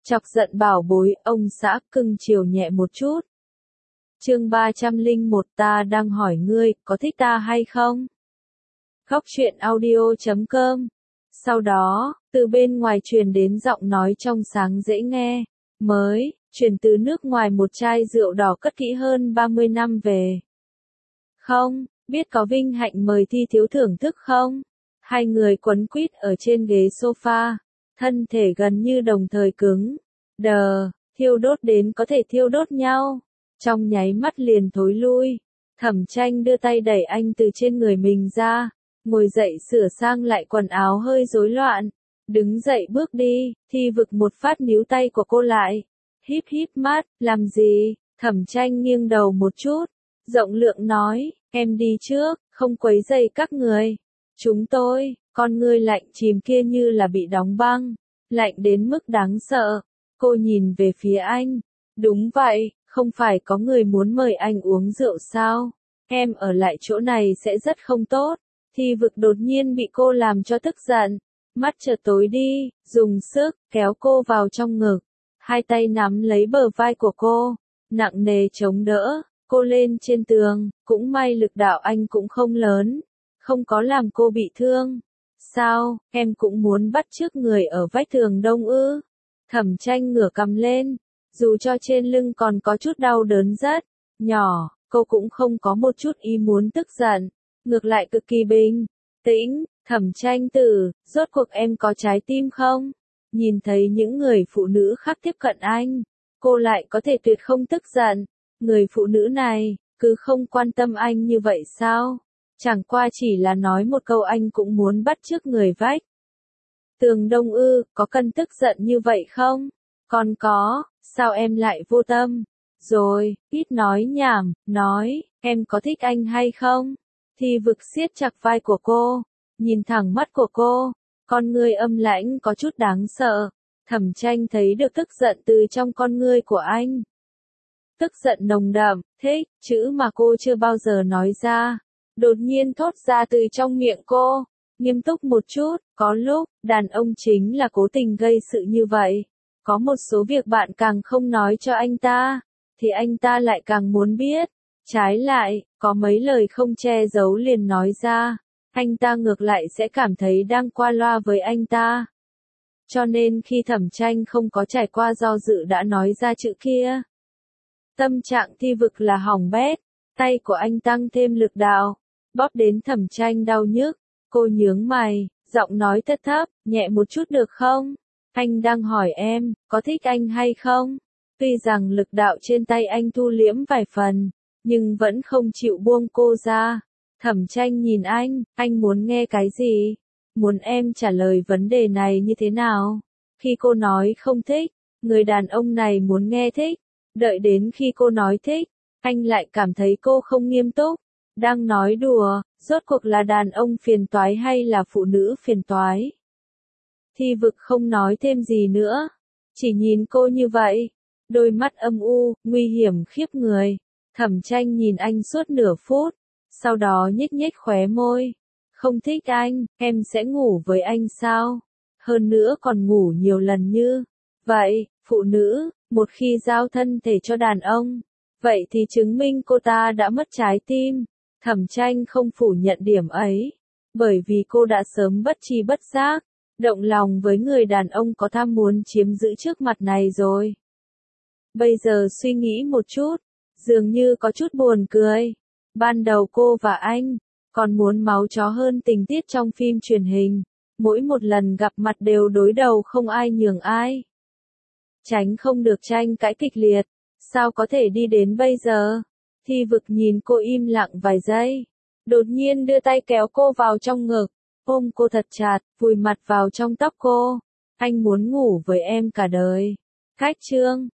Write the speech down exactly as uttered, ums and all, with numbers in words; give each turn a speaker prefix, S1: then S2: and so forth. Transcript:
S1: Chọc giận bảo bối, ông xã cưng chiều nhẹ một chút. Chương ba trăm lẻ một ta đang hỏi ngươi, có thích ta hay không? Góc truyện audio chấm com. Sau đó, từ bên ngoài truyền đến giọng nói trong sáng dễ nghe, mới, truyền từ nước ngoài một chai rượu đỏ cất kỹ hơn ba mươi năm về. Không, biết có vinh hạnh mời Thi thiếu thưởng thức không? Hai người quấn quýt ở trên ghế sofa, thân thể gần như đồng thời cứng. Đờ, thiêu đốt đến có thể thiêu đốt nhau. Trong nháy mắt liền thối lui. Thẩm Tranh đưa tay đẩy anh từ trên người mình ra, ngồi dậy sửa sang lại quần áo hơi rối loạn. Đứng dậy bước đi, Thi vực một phát níu tay của cô lại. Híp híp mắt, làm gì? Thẩm Tranh nghiêng đầu một chút, rộng lượng nói, em đi trước, không quấy rầy các người. Chúng tôi, con ngươi lạnh chìm kia như là bị đóng băng, lạnh đến mức đáng sợ. Cô nhìn về phía anh. Đúng vậy, không phải có người muốn mời anh uống rượu sao? Em ở lại chỗ này sẽ rất không tốt. Thi vực đột nhiên bị cô làm cho tức giận. Mắt chợt tối đi, dùng sức, kéo cô vào trong ngực. Hai tay nắm lấy bờ vai của cô, nặng nề chống đỡ. Cô lên trên tường, cũng may lực đạo anh cũng không lớn, không có làm cô bị thương. Sao, em cũng muốn bắt chước người ở vách tường đông ư? Thẩm Tranh ngửa cằm lên, dù cho trên lưng còn có chút đau đớn rất nhỏ, cô cũng không có một chút ý muốn tức giận, ngược lại cực kỳ bình tĩnh. Thẩm Tranh tử, rốt cuộc em có trái tim không? Nhìn thấy những người phụ nữ khác tiếp cận anh, cô lại có thể tuyệt không tức giận. Người phụ nữ này, cứ không quan tâm anh như vậy sao? Chẳng qua chỉ là nói một câu anh cũng muốn bắt chước người vách tường đông ư, có cần tức giận như vậy không? Còn có, sao em lại vô tâm? Rồi, ít nói nhảm, nói, em có thích anh hay không? Thi vực siết chặt vai của cô, nhìn thẳng mắt của cô, con ngươi âm lãnh có chút đáng sợ. Thẩm Tranh thấy được tức giận từ trong con ngươi của anh. Tức giận nồng đậm, thích, chữ mà cô chưa bao giờ nói ra, đột nhiên thốt ra từ trong miệng cô. Nghiêm túc một chút, có lúc, đàn ông chính là cố tình gây sự như vậy. Có một số việc bạn càng không nói cho anh ta, thì anh ta lại càng muốn biết. Trái lại, có mấy lời không che giấu liền nói ra, anh ta ngược lại sẽ cảm thấy đang qua loa với anh ta. Cho nên khi Thẩm Tranh không có trải qua do dự đã nói ra chữ kia. Tâm trạng Thi vực là hỏng bét, tay của anh tăng thêm lực đạo, bóp đến Thẩm Tranh đau nhức. Cô nhướng mày, giọng nói thấp thấp, nhẹ một chút được không? Anh đang hỏi em, có thích anh hay không? Tuy rằng lực đạo trên tay anh thu liễm vài phần, nhưng vẫn không chịu buông cô ra. Thẩm Tranh nhìn anh, anh muốn nghe cái gì? Muốn em trả lời vấn đề này như thế nào? Khi cô nói không thích, người đàn ông này muốn nghe thích. Đợi đến khi cô nói thích, anh lại cảm thấy cô không nghiêm túc. Đang nói đùa, rốt cuộc là đàn ông phiền toái hay là phụ nữ phiền toái? Thi vực không nói thêm gì nữa, chỉ nhìn cô như vậy, đôi mắt âm u, nguy hiểm khiếp người. Thẩm Tranh nhìn anh suốt nửa phút, sau đó nhếch nhếch khóe môi. Không thích anh, em sẽ ngủ với anh sao? Hơn nữa còn ngủ nhiều lần như vậy. Phụ nữ, một khi giao thân thể cho đàn ông, vậy thì chứng minh cô ta đã mất trái tim. Thẩm Tranh không phủ nhận điểm ấy, bởi vì cô đã sớm bất tri bất giác, động lòng với người đàn ông có tham muốn chiếm giữ trước mặt này rồi. Bây giờ suy nghĩ một chút, dường như có chút buồn cười. Ban đầu cô và anh, còn muốn máu chó hơn tình tiết trong phim truyền hình, mỗi một lần gặp mặt đều đối đầu không ai nhường ai. Tránh không được tranh cãi kịch liệt, sao có thể đi đến bây giờ? Thi vực nhìn cô im lặng vài giây, đột nhiên đưa tay kéo cô vào trong ngực, ôm cô thật chặt, vùi mặt vào trong tóc cô. Anh muốn ngủ với em cả đời. Khách chương.